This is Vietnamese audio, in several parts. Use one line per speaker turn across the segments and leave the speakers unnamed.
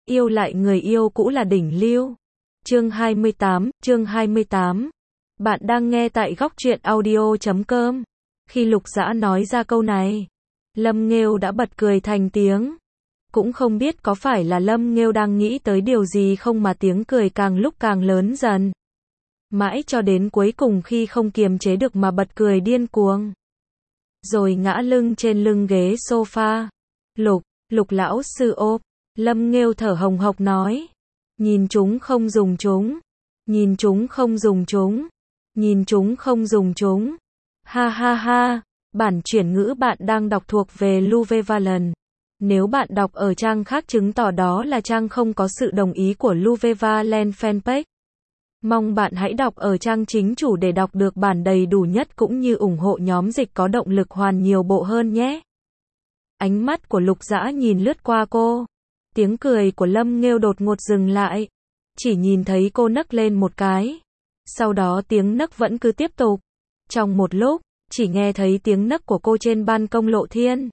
Yêu lại người yêu cũ là đỉnh lưu. Chương 28. Bạn đang nghe tại góc truyện audio.com. Khi Lục Dã nói ra câu này, Lâm Nghêu đã bật cười thành tiếng. Cũng không biết có phải là Lâm Nghêu đang nghĩ tới điều gì không mà tiếng cười càng lúc càng lớn dần. Mãi cho đến cuối cùng khi không kiềm chế được mà bật cười điên cuồng. Rồi ngã lưng trên lưng ghế sofa. Lục lão sư ốp. Lâm Nghêu thở hồng hộc nói. Nhìn chúng không dùng chúng. Nhìn chúng không dùng chúng. Nhìn chúng không dùng chúng. Ha ha ha. Bản chuyển ngữ bạn đang đọc thuộc về Luvevalent. Nếu bạn đọc ở trang khác chứng tỏ đó là trang không có sự đồng ý của Luvevalent fanpage. Mong bạn hãy đọc ở trang chính chủ để đọc được bản đầy đủ nhất cũng như ủng hộ nhóm dịch có động lực hoàn nhiều bộ hơn nhé. Ánh mắt của Lục Dã nhìn lướt qua cô. Tiếng cười của Lâm Nghêu đột ngột dừng lại. Chỉ nhìn thấy cô nấc lên một cái. Sau đó tiếng nấc vẫn cứ tiếp tục. Trong một lúc, chỉ nghe thấy tiếng nấc của cô trên ban công Lộ Thiên.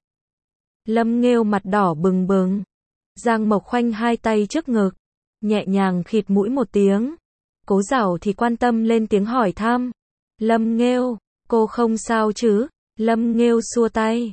Lâm Nghêu mặt đỏ bừng bừng. Giang Mộc khoanh hai tay trước ngực. Nhẹ nhàng khịt mũi một tiếng. Cố Giảo thì quan tâm lên tiếng hỏi thăm. Lâm Nghêu, cô không sao chứ? Lâm Nghêu xua tay.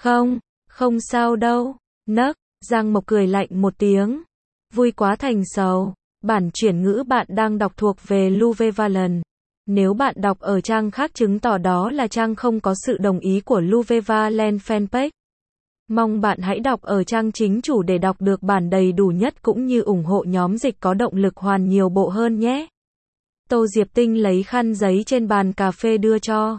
Không sao đâu. Nấc. Giang Mộc cười lạnh một tiếng. Vui quá thành sầu. Bản chuyển ngữ bạn đang đọc thuộc về Luvevalent. Nếu bạn đọc ở trang khác chứng tỏ đó là trang không có sự đồng ý của Luvevalent fanpage. Mong bạn hãy đọc ở trang chính chủ để đọc được bản đầy đủ nhất cũng như ủng hộ nhóm dịch có động lực hoàn nhiều bộ hơn nhé. Tô Diệp Tinh lấy khăn giấy trên bàn cà phê đưa cho.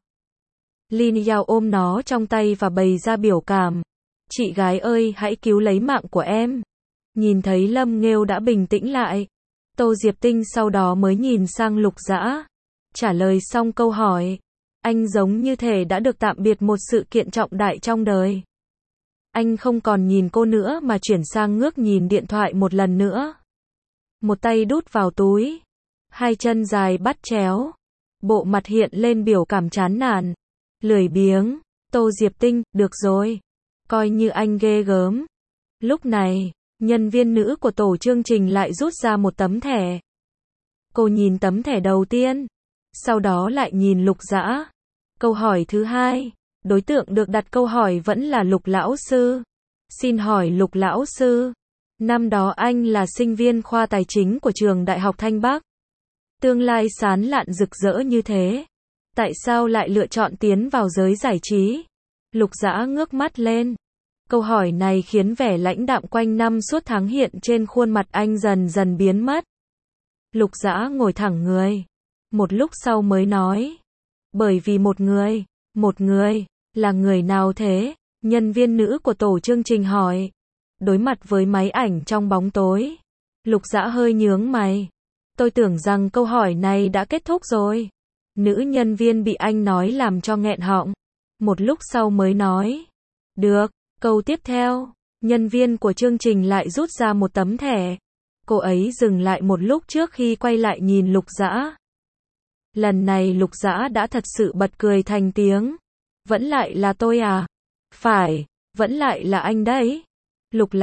Lin Yao ôm nó trong tay và bày ra biểu cảm. Chị gái ơi, hãy cứu lấy mạng của em. Nhìn thấy Lâm Nghêu đã bình tĩnh lại. Tô Diệp Tinh sau đó mới nhìn sang Lục Dã. Trả lời xong câu hỏi. Anh giống như thể đã được tạm biệt một sự kiện trọng đại trong đời. Anh không còn nhìn cô nữa mà chuyển sang ngước nhìn điện thoại một lần nữa. Một tay đút vào túi. Hai chân dài bắt chéo. Bộ mặt hiện lên biểu cảm chán nản. Lười biếng. Tô Diệp Tinh, được rồi. Coi như anh ghê gớm. Lúc này, nhân viên nữ của tổ chương trình lại rút ra một tấm thẻ. Cô nhìn tấm thẻ đầu tiên. Sau đó lại nhìn Lục Dã. Câu hỏi thứ hai. Đối tượng được đặt câu hỏi vẫn là Lục lão sư. Xin hỏi Lục lão sư. Năm đó anh là sinh viên khoa tài chính của trường Đại học Thanh Bắc. Tương lai sáng lạn rực rỡ như thế. Tại sao lại lựa chọn tiến vào giới giải trí? Lục Dã ngước mắt lên. Câu hỏi này khiến vẻ lãnh đạm quanh năm suốt tháng hiện trên khuôn mặt anh dần dần biến mất. Lục Dã ngồi thẳng người. Một lúc sau mới nói. Bởi vì một người, là người nào thế? Nhân viên nữ của tổ chương trình hỏi. Đối mặt với máy ảnh trong bóng tối. Lục Dã hơi nhướng mày. Tôi tưởng rằng câu hỏi này đã kết thúc rồi. Nữ nhân viên bị anh nói làm cho nghẹn họng. Một lúc sau mới nói. Được, câu tiếp theo. Nhân viên của chương trình lại rút ra một tấm thẻ. Cô ấy dừng lại một lúc trước khi quay lại nhìn Lục Dã. Lần này Lục Dã đã thật sự bật cười thành tiếng. Vẫn lại là tôi à? Phải, vẫn lại là anh đấy. Lục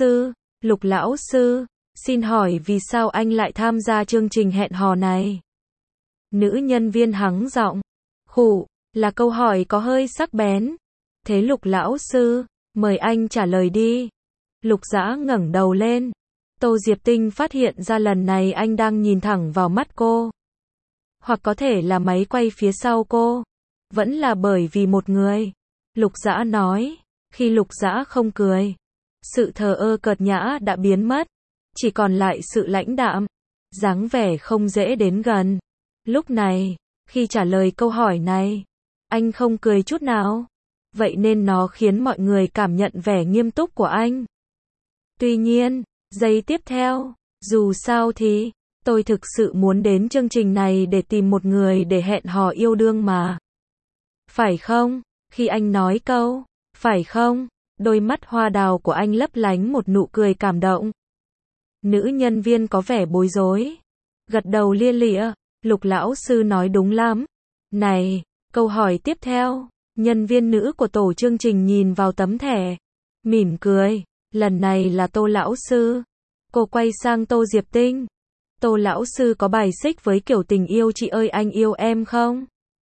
lão sư, xin hỏi vì sao anh lại tham gia chương trình hẹn hò này? Nữ nhân viên hắng giọng. Là câu hỏi có hơi sắc bén. Thế Lục lão sư, mời anh trả lời đi. Lục Dã ngẩng đầu lên. Tô Diệp Tinh phát hiện ra lần này anh đang nhìn thẳng vào mắt cô. Hoặc có thể là máy quay phía sau cô. Vẫn là bởi vì một người. Lục Dã nói. Khi Lục Dã không cười. Sự thờ ơ cợt nhã đã biến mất. Chỉ còn lại sự lãnh đạm. Dáng vẻ không dễ đến gần. Lúc này, khi trả lời câu hỏi này, anh không cười chút nào. Vậy nên nó khiến mọi người cảm nhận vẻ nghiêm túc của anh. Tuy nhiên, giây tiếp theo, dù sao thì, tôi thực sự muốn đến chương trình này để tìm một người để hẹn hò yêu đương mà. Phải không? Khi anh nói câu, phải không? Đôi mắt hoa đào của anh lấp lánh một nụ cười cảm động. Nữ nhân viên có vẻ bối rối. Gật đầu lia lịa. Lục lão sư nói đúng lắm. Này, câu hỏi tiếp theo. Nhân viên nữ của tổ chương trình nhìn vào tấm thẻ. Mỉm cười. Lần này là Tô lão sư. Cô quay sang Tô Diệp Tinh. Tô lão sư có bài xích với kiểu tình yêu chị ơi anh yêu em không?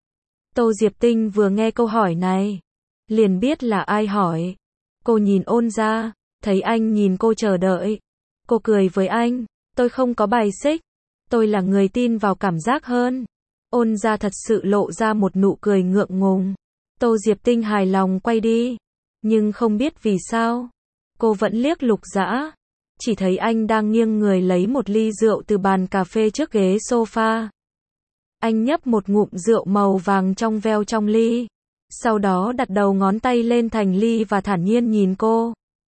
Tô Diệp Tinh vừa nghe câu hỏi này, liền biết là ai hỏi. Cô nhìn Ôn Gia, thấy anh nhìn cô chờ đợi. Cô cười với anh, tôi không có bài xích, tôi là người tin vào cảm giác hơn. Ôn Gia thật sự lộ ra một nụ cười ngượng ngùng. Tô Diệp Tinh hài lòng quay đi, nhưng không biết vì sao, cô vẫn liếc Lục Dã, chỉ thấy anh đang nghiêng người lấy một ly rượu từ bàn cà phê trước ghế sofa. Anh nhấp một ngụm rượu màu vàng trong veo trong ly, sau đó đặt đầu ngón tay lên thành ly và thản nhiên nhìn cô.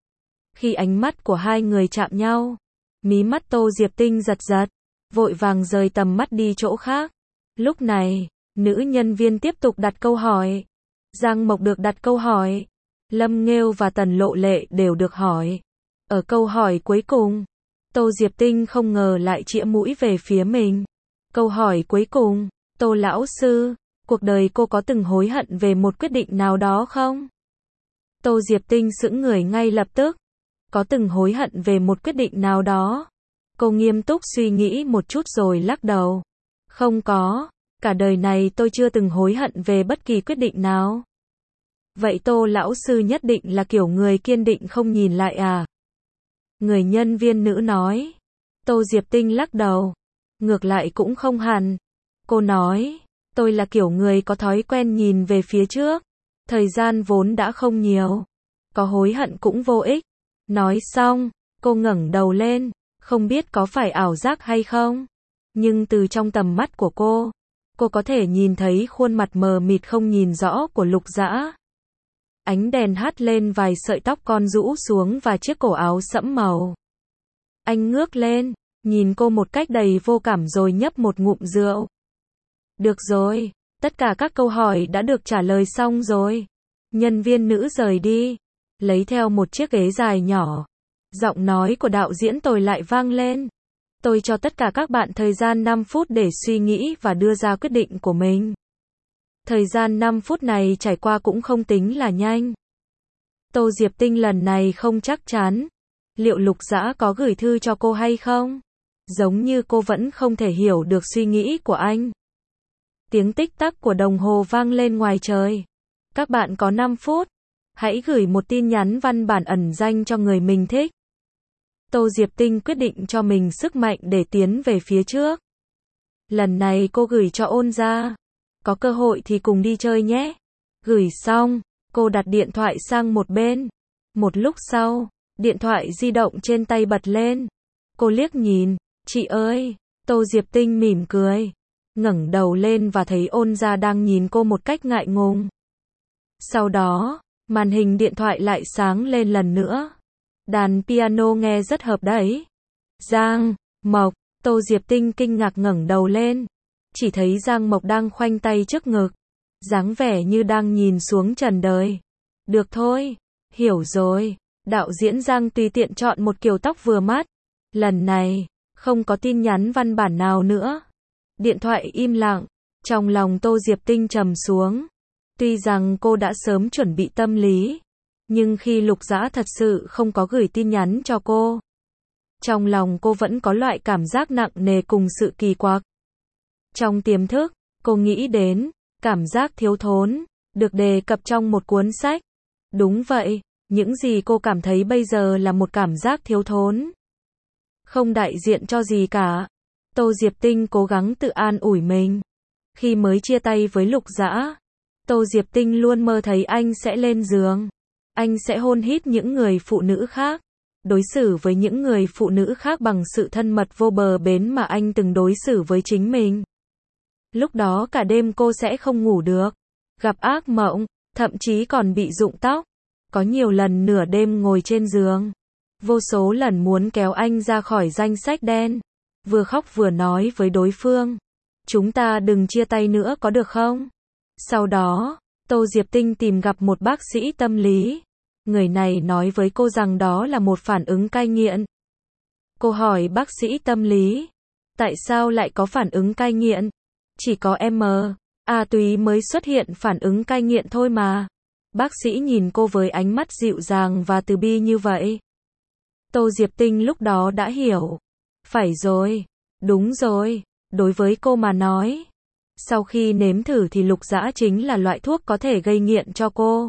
Khi ánh mắt của hai người chạm nhau, mí mắt Tô Diệp Tinh giật giật, vội vàng rời tầm mắt đi chỗ khác. Lúc này, nữ nhân viên tiếp tục đặt câu hỏi. Giang Mộc được đặt câu hỏi, Lâm Nghêu và Tần Lộ Lệ đều được hỏi. Ở câu hỏi cuối cùng, Tô Diệp Tinh không ngờ lại chĩa mũi về phía mình. Câu hỏi cuối cùng, Tô lão sư, cuộc đời cô có từng hối hận về một quyết định nào đó không? Tô Diệp Tinh sững người ngay lập tức. Có từng hối hận về một quyết định nào đó? Cô nghiêm túc suy nghĩ một chút rồi lắc đầu. Không có, cả đời này tôi chưa từng hối hận về bất kỳ quyết định nào. Vậy Tô lão sư nhất định là kiểu người kiên định không nhìn lại à? Người nhân viên nữ nói. Tô Diệp Tinh lắc đầu. Ngược lại cũng không hẳn. Cô nói, tôi là kiểu người có thói quen nhìn về phía trước. Thời gian vốn đã không nhiều. Có hối hận cũng vô ích. Nói xong, cô ngẩng đầu lên, không biết có phải ảo giác hay không. Nhưng từ trong tầm mắt của cô có thể nhìn thấy khuôn mặt mờ mịt không nhìn rõ của Lục Dã. Ánh đèn hắt lên vài sợi tóc con rũ xuống và chiếc cổ áo sẫm màu. Anh ngước lên, nhìn cô một cách đầy vô cảm rồi nhấp một ngụm rượu. Được rồi, tất cả các câu hỏi đã được trả lời xong rồi. Nhân viên nữ rời đi, lấy theo một chiếc ghế dài nhỏ. Giọng nói của đạo diễn Tồi lại vang lên. Tôi cho tất cả các bạn thời gian 5 phút để suy nghĩ và đưa ra quyết định của mình. Thời gian 5 phút này trải qua cũng không tính là nhanh. Tô Diệp Tinh lần này không chắc chắn. Liệu Lục Dã có gửi thư cho cô hay không? Giống như cô vẫn không thể hiểu được suy nghĩ của anh. Tiếng tích tắc của đồng hồ vang lên ngoài trời. Các bạn có 5 phút. Hãy gửi một tin nhắn văn bản ẩn danh cho người mình thích. Tô Diệp Tinh quyết định cho mình sức mạnh để tiến về phía trước. Lần này cô gửi cho Ôn Gia. Có cơ hội thì cùng đi chơi nhé. Gửi xong, cô đặt điện thoại sang một bên. Một lúc sau, điện thoại di động trên tay bật lên. Cô liếc nhìn, chị ơi, Tô Diệp Tinh mỉm cười. Ngẩng đầu lên và thấy Ôn Gia đang nhìn cô một cách ngại ngùng. Sau đó, màn hình điện thoại lại sáng lên lần nữa. Đàn piano nghe rất hợp đấy. Giang Mộc, Tô Diệp Tinh kinh ngạc ngẩng đầu lên. Chỉ thấy Giang Mộc đang khoanh tay trước ngực. Dáng vẻ như đang nhìn xuống trần đời. Được thôi, hiểu rồi. Đạo diễn Giang tùy tiện chọn một kiểu tóc vừa mắt. Lần này, không có tin nhắn văn bản nào nữa. Điện thoại im lặng. Trong lòng Tô Diệp Tinh trầm xuống. Tuy rằng cô đã sớm chuẩn bị tâm lý. Nhưng khi Lục Dã thật sự không có gửi tin nhắn cho cô. Trong lòng cô vẫn có loại cảm giác nặng nề cùng sự kỳ quặc. Trong tiềm thức, cô nghĩ đến cảm giác thiếu thốn, được đề cập trong một cuốn sách. Đúng vậy, những gì cô cảm thấy bây giờ là một cảm giác thiếu thốn. Không đại diện cho gì cả. Tô Diệp Tinh cố gắng tự an ủi mình. Khi mới chia tay với Lục Dã, Tô Diệp Tinh luôn mơ thấy anh sẽ lên giường. Anh sẽ hôn hít những người phụ nữ khác. Đối xử với những người phụ nữ khác bằng sự thân mật vô bờ bến mà anh từng đối xử với chính mình. Lúc đó cả đêm cô sẽ không ngủ được. Gặp ác mộng, thậm chí còn bị rụng tóc. Có nhiều lần nửa đêm ngồi trên giường. Vô số lần muốn kéo anh ra khỏi danh sách đen. Vừa khóc vừa nói với đối phương. Chúng ta đừng chia tay nữa có được không? Sau đó, Tô Diệp Tinh tìm gặp một bác sĩ tâm lý. Người này nói với cô rằng đó là một phản ứng cai nghiện. Cô hỏi bác sĩ tâm lý. Tại sao lại có phản ứng cai nghiện? Chỉ có MA túy mới xuất hiện phản ứng cai nghiện thôi mà. Bác sĩ nhìn cô với ánh mắt dịu dàng và từ bi như vậy. Tô Diệp Tinh lúc đó đã hiểu. Phải rồi, đúng rồi, đối với cô mà nói. Sau khi nếm thử thì Lục Dã chính là loại thuốc có thể gây nghiện cho cô.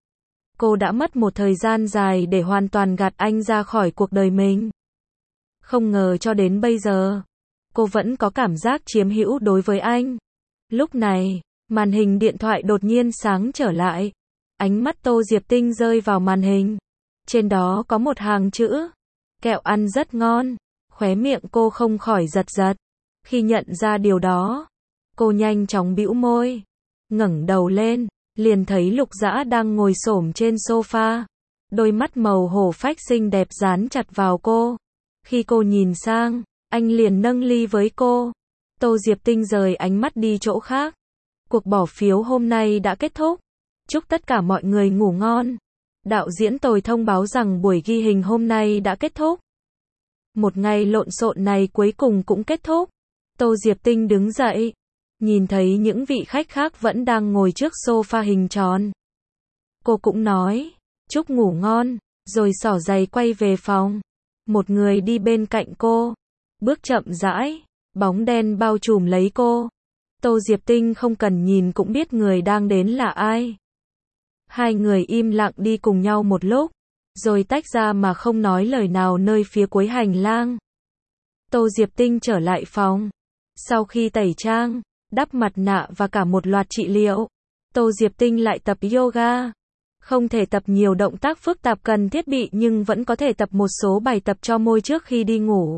Cô đã mất một thời gian dài để hoàn toàn gạt anh ra khỏi cuộc đời mình. Không ngờ cho đến bây giờ, cô vẫn có cảm giác chiếm hữu đối với anh. Lúc này, màn hình điện thoại đột nhiên sáng trở lại. Ánh mắt Tô Diệp Tinh rơi vào màn hình. Trên đó có một hàng chữ. Kẹo ăn rất ngon. Khóe miệng cô không khỏi giật giật. Khi nhận ra điều đó, cô nhanh chóng bĩu môi. Ngẩng đầu lên, liền thấy Lục Dã đang ngồi xổm trên sofa. Đôi mắt màu hổ phách xinh đẹp dán chặt vào cô. Khi cô nhìn sang, anh liền nâng ly với cô. Tô Diệp Tinh rời ánh mắt đi chỗ khác. Cuộc bỏ phiếu hôm nay đã kết thúc. Chúc tất cả mọi người ngủ ngon. Đạo diễn Tồi thông báo rằng buổi ghi hình hôm nay đã kết thúc. Một ngày lộn xộn này cuối cùng cũng kết thúc. Tô Diệp Tinh đứng dậy, nhìn thấy những vị khách khác vẫn đang ngồi trước sofa hình tròn. Cô cũng nói, chúc ngủ ngon, rồi xỏ giày quay về phòng. Một người đi bên cạnh cô, bước chậm rãi, bóng đen bao trùm lấy cô. Tô Diệp Tinh không cần nhìn cũng biết người đang đến là ai. Hai người im lặng đi cùng nhau một lúc, rồi tách ra mà không nói lời nào nơi phía cuối hành lang. Tô Diệp Tinh trở lại phòng. Sau khi tẩy trang, đắp mặt nạ và cả một loạt trị liệu, Tô Diệp Tinh lại tập yoga. Không thể tập nhiều động tác phức tạp cần thiết bị nhưng vẫn có thể tập một số bài tập cho môi trước khi đi ngủ.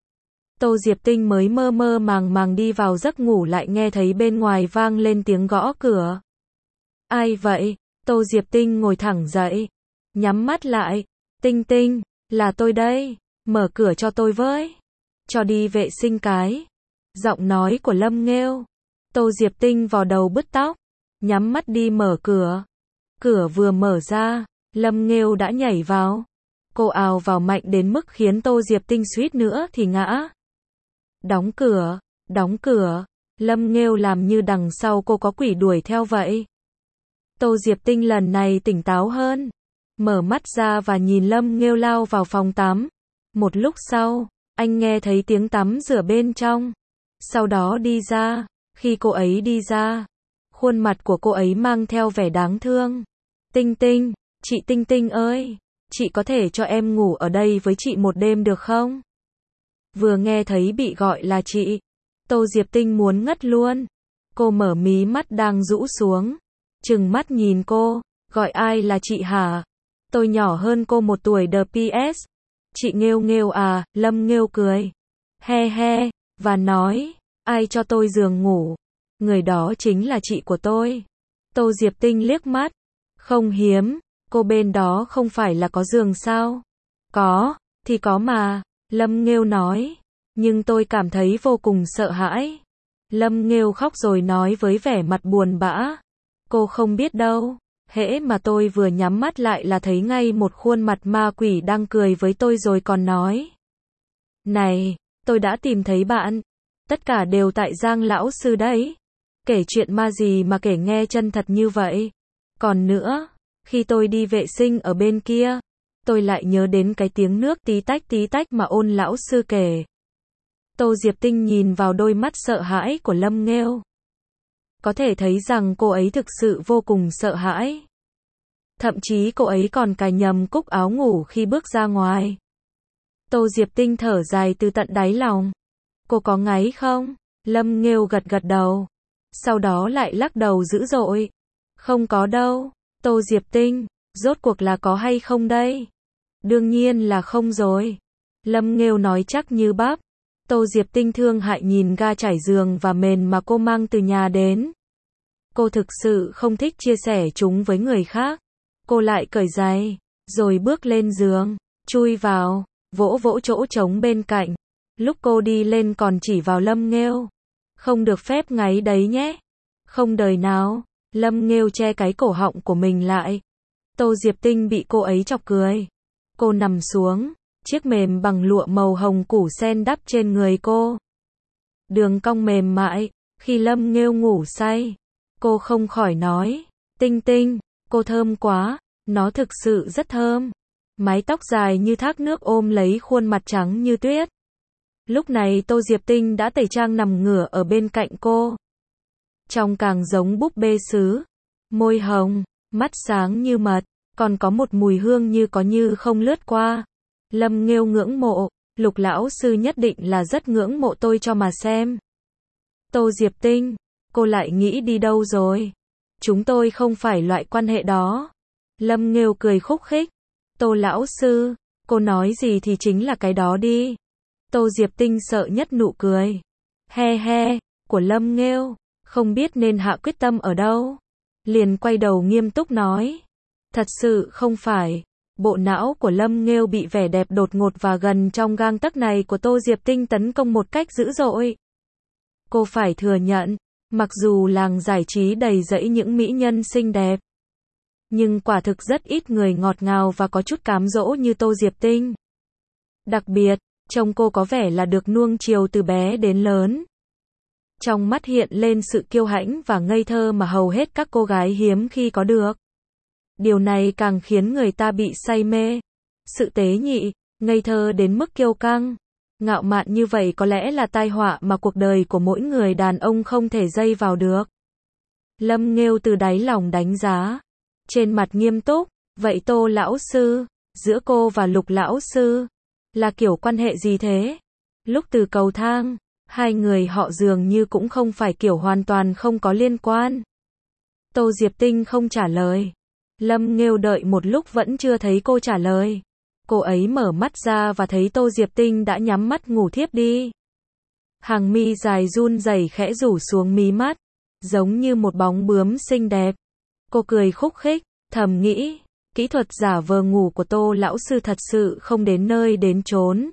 Tô Diệp Tinh mới mơ mơ màng màng đi vào giấc ngủ lại nghe thấy bên ngoài vang lên tiếng gõ cửa. Ai vậy? Tô Diệp Tinh ngồi thẳng dậy, nhắm mắt lại. Tinh Tinh, là tôi đây, mở cửa cho tôi với. Cho đi vệ sinh cái. Giọng nói của Lâm Nghêu. Tô Diệp Tinh vò đầu bứt tóc, nhắm mắt đi mở cửa. Cửa vừa mở ra, Lâm Nghêu đã nhảy vào. Cô ào vào mạnh đến mức khiến Tô Diệp Tinh suýt nữa thì ngã. Đóng cửa, đóng cửa. Lâm Nghêu làm như đằng sau cô có quỷ đuổi theo vậy. Tô Diệp Tinh lần này tỉnh táo hơn, mở mắt ra và nhìn Lâm Nghêu lao vào phòng tắm. Một lúc sau, anh nghe thấy tiếng tắm rửa bên trong. Sau đó đi ra. Khi cô ấy đi ra, khuôn mặt của cô ấy mang theo vẻ đáng thương. Tinh Tinh, chị Tinh Tinh ơi, chị có thể cho em ngủ ở đây với chị một đêm được không? Vừa nghe thấy bị gọi là chị, Tô Diệp Tinh muốn ngất luôn. Cô mở mí mắt đang rũ xuống, trừng mắt nhìn cô, gọi ai là chị hả? Tôi nhỏ hơn cô 1 tuổi PS. Chị Nghêu Nghêu à? Lâm Nghêu cười, he he, và nói, ai cho tôi giường ngủ? Người đó chính là chị của tôi. Tô Diệp Tinh liếc mắt, không hiếm, cô bên đó không phải là có giường sao? Có, thì có mà, Lâm Nghêu nói, nhưng tôi cảm thấy vô cùng sợ hãi. Lâm Nghêu khóc rồi nói với vẻ mặt buồn bã, cô không biết đâu, hễ mà tôi vừa nhắm mắt lại là thấy ngay một khuôn mặt ma quỷ đang cười với tôi rồi còn nói. Này, tôi đã tìm thấy bạn. Tất cả đều tại Giang lão sư đấy. Kể chuyện ma gì mà kể nghe chân thật như vậy. Còn nữa, khi tôi đi vệ sinh ở bên kia, tôi lại nhớ đến cái tiếng nước tí tách mà Ôn lão sư kể. Tô Diệp Tinh nhìn vào đôi mắt sợ hãi của Lâm Nghêu. Có thể thấy rằng cô ấy thực sự vô cùng sợ hãi. Thậm chí cô ấy còn cài nhầm cúc áo ngủ khi bước ra ngoài. Tô Diệp Tinh thở dài từ tận đáy lòng. Cô có ngáy không? Lâm Nghêu gật gật đầu. Sau đó lại lắc đầu dữ dội. Không có đâu. Tô Diệp Tinh, rốt cuộc là có hay không đây? Đương nhiên là không rồi. Lâm Nghêu nói chắc như bắp. Tô Diệp Tinh thương hại nhìn ga trải giường và mền mà cô mang từ nhà đến. Cô thực sự không thích chia sẻ chúng với người khác. Cô lại cởi giày, rồi bước lên giường, chui vào, vỗ vỗ chỗ trống bên cạnh. Lúc cô đi lên còn chỉ vào Lâm Nghêu. Không được phép ngáy đấy nhé. Không đời nào. Lâm Nghêu che cái cổ họng của mình lại. Tô Diệp Tinh bị cô ấy chọc cười. Cô nằm xuống, chiếc mềm bằng lụa màu hồng củ sen đắp trên người cô. Đường cong mềm mại. Khi Lâm Nghêu ngủ say, cô không khỏi nói, Tinh Tinh, cô thơm quá. Nó thực sự rất thơm. Mái tóc dài như thác nước ôm lấy khuôn mặt trắng như tuyết. Lúc này Tô Diệp Tinh đã tẩy trang nằm ngửa ở bên cạnh cô. Trông càng giống búp bê sứ. Môi hồng, mắt sáng như mật, còn có một mùi hương như có như không lướt qua. Lâm Nghêu ngưỡng mộ, Lục lão sư nhất định là rất ngưỡng mộ tôi cho mà xem. Tô Diệp Tinh, cô lại nghĩ đi đâu rồi? Chúng tôi không phải loại quan hệ đó. Lâm Nghêu cười khúc khích. Tô lão sư, cô nói gì thì chính là cái đó đi. Tô Diệp Tinh sợ nhất nụ cười. He he, của Lâm Nghêu, không biết nên hạ quyết tâm ở đâu. Liền quay đầu nghiêm túc nói. Thật sự không phải. Bộ não của Lâm Nghêu bị vẻ đẹp đột ngột và gần trong gang tấc này của Tô Diệp Tinh tấn công một cách dữ dội. Cô phải thừa nhận, mặc dù làng giải trí đầy rẫy những mỹ nhân xinh đẹp, nhưng quả thực rất ít người ngọt ngào và có chút cám dỗ như Tô Diệp Tinh. Đặc biệt, trông cô có vẻ là được nuông chiều từ bé đến lớn. Trong mắt hiện lên sự kiêu hãnh và ngây thơ mà hầu hết các cô gái hiếm khi có được. Điều này càng khiến người ta bị say mê. Sự tế nhị, ngây thơ đến mức kiêu căng, ngạo mạn như vậy có lẽ là tai họa mà cuộc đời của mỗi người đàn ông không thể dây vào được. Lâm Nghêu từ đáy lòng đánh giá. Trên mặt nghiêm túc, vậy Tô lão sư, giữa cô và Lục lão sư, là kiểu quan hệ gì thế? Lúc từ cầu thang, hai người họ dường như cũng không phải kiểu hoàn toàn không có liên quan. Tô Diệp Tinh không trả lời. Lâm Nghêu đợi một lúc vẫn chưa thấy cô trả lời. Cô ấy mở mắt ra và thấy Tô Diệp Tinh đã nhắm mắt ngủ thiếp đi. Hàng mi dài run rẩy khẽ rủ xuống mí mắt, giống như một bóng bướm xinh đẹp. Cô cười khúc khích, thầm nghĩ, kỹ thuật giả vờ ngủ của Tô lão sư thật sự không đến nơi đến chốn.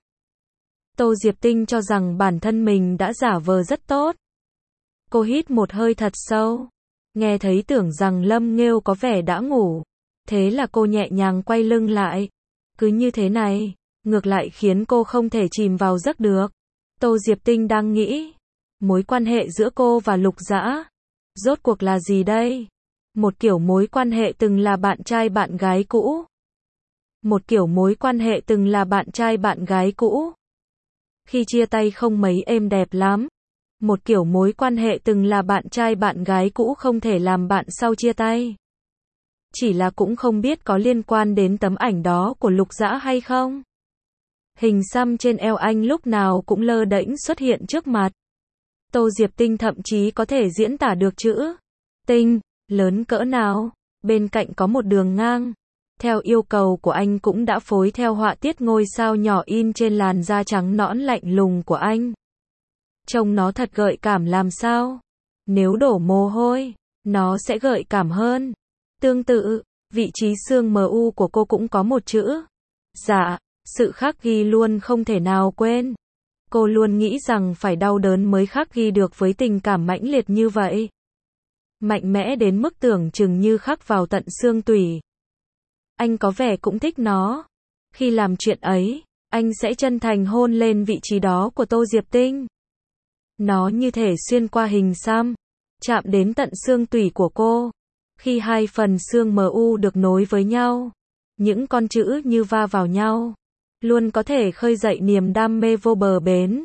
Tô Diệp Tinh cho rằng bản thân mình đã giả vờ rất tốt. Cô hít một hơi thật sâu, nghe thấy tưởng rằng Lâm Nghêu có vẻ đã ngủ. Thế là cô nhẹ nhàng quay lưng lại. Cứ như thế này, ngược lại khiến cô không thể chìm vào giấc được. Tô Diệp Tinh đang nghĩ, mối quan hệ giữa cô và Lục Dã, rốt cuộc là gì đây? Một kiểu mối quan hệ từng là bạn trai bạn gái cũ. Một kiểu mối quan hệ từng là bạn trai bạn gái cũ. Khi chia tay không mấy êm đẹp lắm. Một kiểu mối quan hệ từng là bạn trai bạn gái cũ không thể làm bạn sau chia tay. Chỉ là cũng không biết có liên quan đến tấm ảnh đó của Lục Dã hay không. Hình xăm trên eo anh lúc nào cũng lơ đễnh xuất hiện trước mặt. Tô Diệp Tinh thậm chí có thể diễn tả được chữ tinh lớn cỡ nào. Bên cạnh có một đường ngang. Theo yêu cầu của anh cũng đã phối theo họa tiết ngôi sao nhỏ in trên làn da trắng nõn lạnh lùng của anh. Trông nó thật gợi cảm làm sao. Nếu đổ mồ hôi, nó sẽ gợi cảm hơn. Tương tự, vị trí xương MU của cô cũng có một chữ. Dạ, sự khắc ghi luôn không thể nào quên. Cô luôn nghĩ rằng phải đau đớn mới khắc ghi được với tình cảm mãnh liệt như vậy. Mạnh mẽ đến mức tưởng chừng như khắc vào tận xương tủy. Anh có vẻ cũng thích nó. Khi làm chuyện ấy, anh sẽ chân thành hôn lên vị trí đó của Tô Diệp Tinh. Nó như thể xuyên qua hình xăm, chạm đến tận xương tủy của cô. Khi hai phần xương MU được nối với nhau, những con chữ như va vào nhau, luôn có thể khơi dậy niềm đam mê vô bờ bến.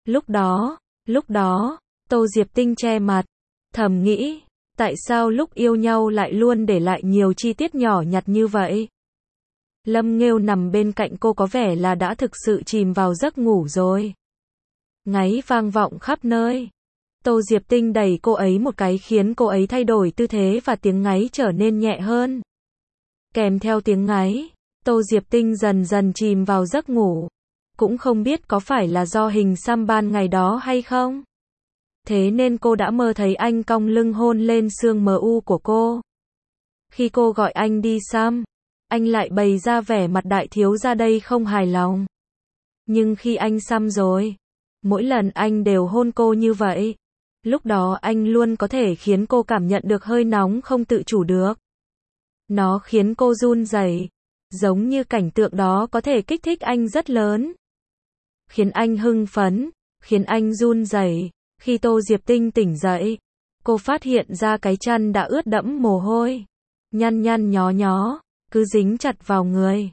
Lúc đó, Tô Diệp Tinh che mặt, thầm nghĩ, tại sao lúc yêu nhau lại luôn để lại nhiều chi tiết nhỏ nhặt như vậy? Lâm Nghêu nằm bên cạnh cô có vẻ là đã thực sự chìm vào giấc ngủ rồi. Ngáy vang vọng khắp nơi. Tô Diệp Tinh đẩy cô ấy một cái khiến cô ấy thay đổi tư thế và tiếng ngáy trở nên nhẹ hơn. Kèm theo tiếng ngáy, Tô Diệp Tinh dần dần chìm vào giấc ngủ. Cũng không biết có phải là do hình xăm ban ngày đó hay không. Thế nên cô đã mơ thấy anh cong lưng hôn lên xương MU của cô. Khi cô gọi anh đi xăm, anh lại bày ra vẻ mặt đại thiếu gia đây không hài lòng. Nhưng khi anh xăm rồi, mỗi lần anh đều hôn cô như vậy. Lúc đó anh luôn có thể khiến cô cảm nhận được hơi nóng không tự chủ được. Nó khiến cô run rẩy, giống như cảnh tượng đó có thể kích thích anh rất lớn. Khiến anh hưng phấn, khiến anh run rẩy. Khi Tô Diệp Tinh tỉnh dậy, cô phát hiện ra cái chăn đã ướt đẫm mồ hôi, nhăn nhăn nhó nhó, cứ dính chặt vào người.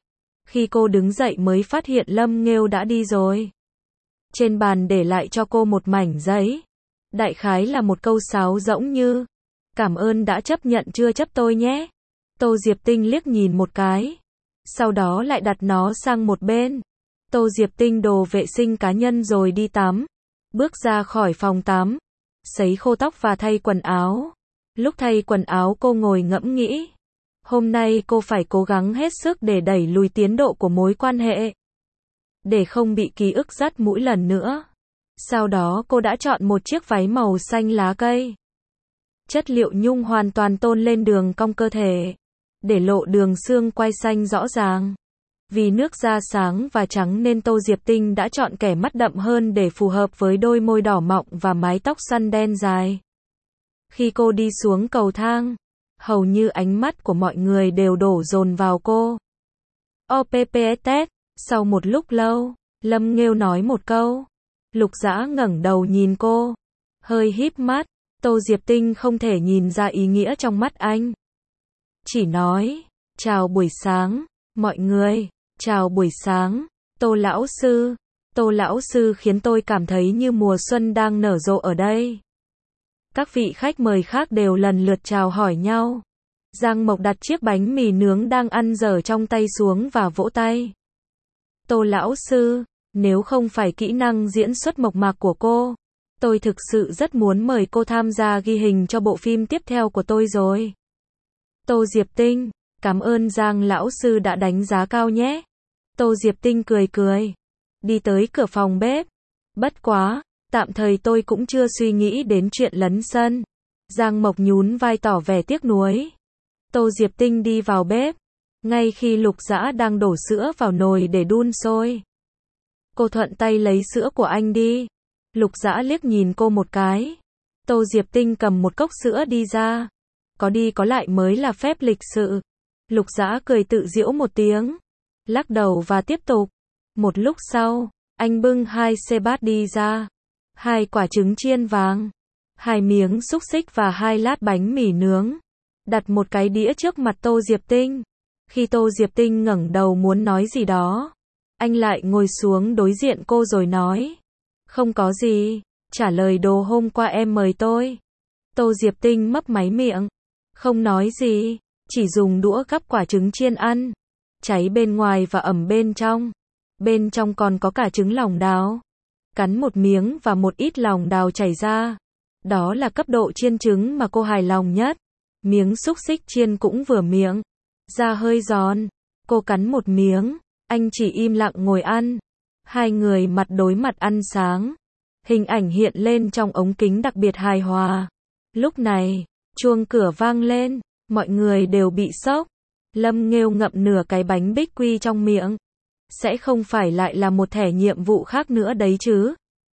Khi cô đứng dậy mới phát hiện Lâm Nghêu đã đi rồi. Trên bàn để lại cho cô một mảnh giấy. Đại khái là một câu sáo rỗng như: cảm ơn đã chấp nhận chưa chấp tôi nhé. Tô Diệp Tinh liếc nhìn một cái. Sau đó lại đặt nó sang một bên. Tô Diệp Tinh đồ vệ sinh cá nhân rồi đi tắm. Bước ra khỏi phòng tắm. Sấy khô tóc và thay quần áo. Lúc thay quần áo cô ngồi ngẫm nghĩ. Hôm nay cô phải cố gắng hết sức để đẩy lùi tiến độ của mối quan hệ. Để không bị ký ức dắt mũi lần nữa. Sau đó cô đã chọn một chiếc váy màu xanh lá cây. Chất liệu nhung hoàn toàn tôn lên đường cong cơ thể. Để lộ đường xương quai xanh rõ ràng. Vì nước da sáng và trắng nên Tô Diệp Tinh đã chọn kẻ mắt đậm hơn để phù hợp với đôi môi đỏ mọng và mái tóc xoăn đen dài. Khi cô đi xuống cầu thang, hầu như ánh mắt của mọi người đều đổ dồn vào cô. OPPSS, sau một lúc lâu, Lâm Nghêu nói một câu. Lục Dã ngẩng đầu nhìn cô, hơi híp mắt. Tô Diệp Tinh không thể nhìn ra ý nghĩa trong mắt anh. Chỉ nói, chào buổi sáng, mọi người, chào buổi sáng, Tô lão sư. Tô lão sư khiến tôi cảm thấy như mùa xuân đang nở rộ ở đây. Các vị khách mời khác đều lần lượt chào hỏi nhau. Giang Mộc đặt chiếc bánh mì nướng đang ăn dở trong tay xuống và vỗ tay. Tô lão sư, nếu không phải kỹ năng diễn xuất mộc mạc của cô, tôi thực sự rất muốn mời cô tham gia ghi hình cho bộ phim tiếp theo của tôi rồi. Tô Diệp Tinh, cảm ơn Giang lão sư đã đánh giá cao nhé. Tô Diệp Tinh cười cười, đi tới cửa phòng bếp. Bất quá, tạm thời tôi cũng chưa suy nghĩ đến chuyện lấn sân. Giang Mộc nhún vai tỏ vẻ tiếc nuối. Tô Diệp Tinh đi vào bếp, ngay khi Lục Dã đang đổ sữa vào nồi để đun sôi. Cô thuận tay lấy sữa của anh đi. Lục Dã liếc nhìn cô một cái. Tô Diệp Tinh cầm một cốc sữa đi ra. Có đi có lại mới là phép lịch sự. Lục Dã cười tự giễu một tiếng, lắc đầu và tiếp tục. Một lúc sau, anh bưng 2 xe bát đi ra. 2 quả trứng chiên vàng, 2 miếng xúc xích và 2 lát bánh mì nướng. Đặt một cái đĩa trước mặt Tô Diệp Tinh. Khi Tô Diệp Tinh ngẩng đầu muốn nói gì đó, anh lại ngồi xuống đối diện cô rồi nói. Không có gì, trả lời đồ hôm qua em mời tôi. Tô Diệp Tinh mấp máy miệng, không nói gì, chỉ dùng đũa gắp quả trứng chiên ăn. Cháy bên ngoài và ẩm bên trong. Bên trong còn có cả trứng lòng đào. Cắn một miếng và một ít lòng đào chảy ra. Đó là cấp độ chiên trứng mà cô hài lòng nhất. Miếng xúc xích chiên cũng vừa miệng. Da hơi giòn. Cô cắn một miếng. Anh chỉ im lặng ngồi ăn. Hai người mặt đối mặt ăn sáng. Hình ảnh hiện lên trong ống kính đặc biệt hài hòa. Lúc này, chuông cửa vang lên. Mọi người đều bị sốc. Lâm Nghêu ngậm nửa cái bánh bích quy trong miệng. Sẽ không phải lại là một thẻ nhiệm vụ khác nữa đấy chứ.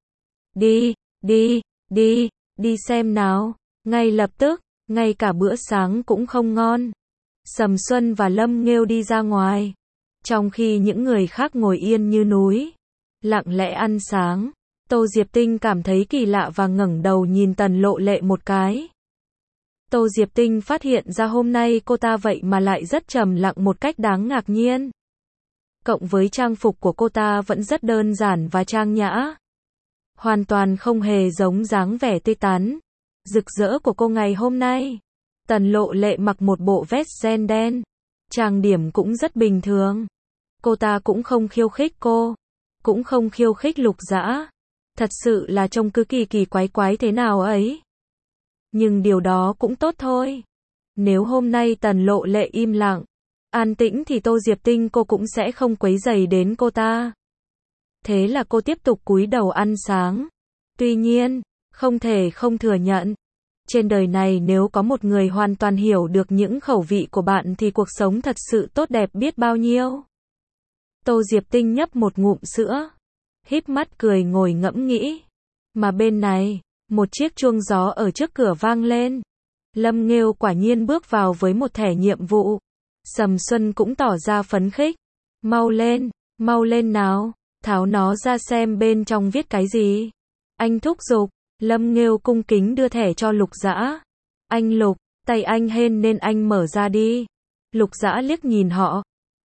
Đi xem nào. Ngay lập tức, ngay cả bữa sáng cũng không ngon. Sầm Xuân và Lâm Nghêu đi ra ngoài. Trong khi những người khác ngồi yên như núi, lặng lẽ ăn sáng. Tô Diệp Tinh cảm thấy kỳ lạ và ngẩng đầu nhìn Tần Lộ Lệ một cái. Tô Diệp Tinh phát hiện ra hôm nay cô ta vậy mà lại rất trầm lặng một cách đáng ngạc nhiên. Cộng với trang phục của cô ta vẫn rất đơn giản và trang nhã. Hoàn toàn không hề giống dáng vẻ tươi tắn, rực rỡ của cô ngày hôm nay. Tần Lộ Lệ mặc một bộ vest ren đen. Trang điểm cũng rất bình thường. Cô ta cũng không khiêu khích cô. Cũng không khiêu khích Lục Dã. Thật sự là trông cứ kỳ kỳ quái quái thế nào ấy. Nhưng điều đó cũng tốt thôi. Nếu hôm nay Tần Lộ Lệ im lặng, an tĩnh thì Tô Diệp Tinh cô cũng sẽ không quấy rầy đến cô ta. Thế là cô tiếp tục cúi đầu ăn sáng. Tuy nhiên, không thể không thừa nhận. Trên đời này nếu có một người hoàn toàn hiểu được những khẩu vị của bạn thì cuộc sống thật sự tốt đẹp biết bao nhiêu. Tô Diệp Tinh nhấp một ngụm sữa, híp mắt cười ngồi ngẫm nghĩ. Mà bên này, một chiếc chuông gió ở trước cửa vang lên. Lâm Nghêu quả nhiên bước vào với một thẻ nhiệm vụ. Sầm Xuân cũng tỏ ra phấn khích. Mau lên nào, tháo nó ra xem bên trong viết cái gì. Anh thúc giục. Lâm Nghêu cung kính đưa thẻ cho Lục Dã. Anh Lục, tay anh hên nên anh mở ra đi. Lục Dã liếc nhìn họ.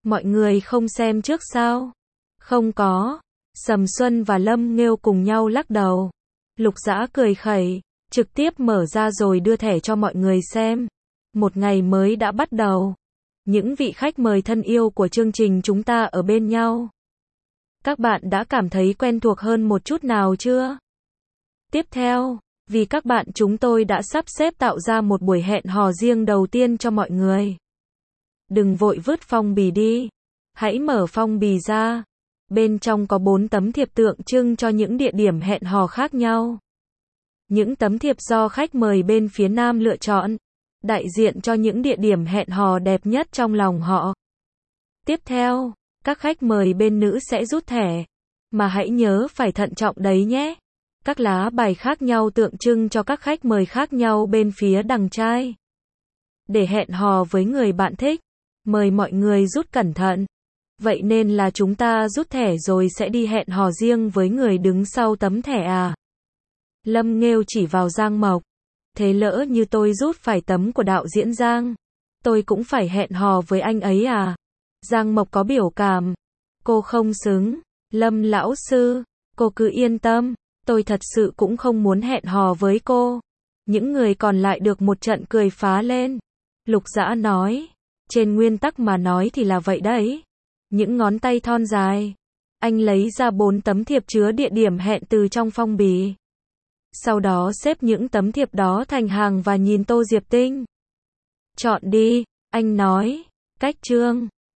Mọi người không xem trước sao? Không có. Sầm Xuân và Lâm Nghêu cùng nhau lắc đầu. Lục Dã cười khẩy, trực tiếp mở ra rồi đưa thẻ cho mọi người xem. Một ngày mới đã bắt đầu. Những vị khách mời thân yêu của chương trình chúng ta ở bên nhau. Các bạn đã cảm thấy quen thuộc hơn một chút nào chưa? Tiếp theo, vì các bạn chúng tôi đã sắp xếp tạo ra một buổi hẹn hò riêng đầu tiên cho mọi người. Đừng vội vứt phong bì đi. Hãy mở phong bì ra. Bên trong có 4 tấm thiệp tượng trưng cho những địa điểm hẹn hò khác nhau. Những tấm thiệp do khách mời bên phía nam lựa chọn, đại diện cho những địa điểm hẹn hò đẹp nhất trong lòng họ. Tiếp theo, các khách mời bên nữ sẽ rút thẻ. Mà hãy nhớ phải thận trọng đấy nhé. Các lá bài khác nhau tượng trưng cho các khách mời khác nhau bên phía đằng trai. Để hẹn hò với người bạn thích, mời mọi người rút cẩn thận. Vậy nên là chúng ta rút thẻ rồi sẽ đi hẹn hò riêng với người đứng sau tấm thẻ à? Lâm Nghêu chỉ vào Giang Mộc. Thế lỡ như tôi rút phải tấm của đạo diễn Giang, tôi cũng phải hẹn hò với anh ấy à? Giang Mộc có biểu cảm. Cô không xứng. Lâm lão sư, cô cứ yên tâm, tôi thật sự cũng không muốn hẹn hò với cô. Những người còn lại được một trận cười phá lên. Lục Dã nói, trên nguyên tắc mà nói thì là vậy đấy. Những ngón tay thon dài. Anh lấy ra 4 tấm thiệp chứa địa điểm hẹn từ trong phong bì. Sau đó xếp những tấm thiệp đó thành hàng và nhìn Tô Diệp Tinh. Chọn đi, anh nói. Cách chương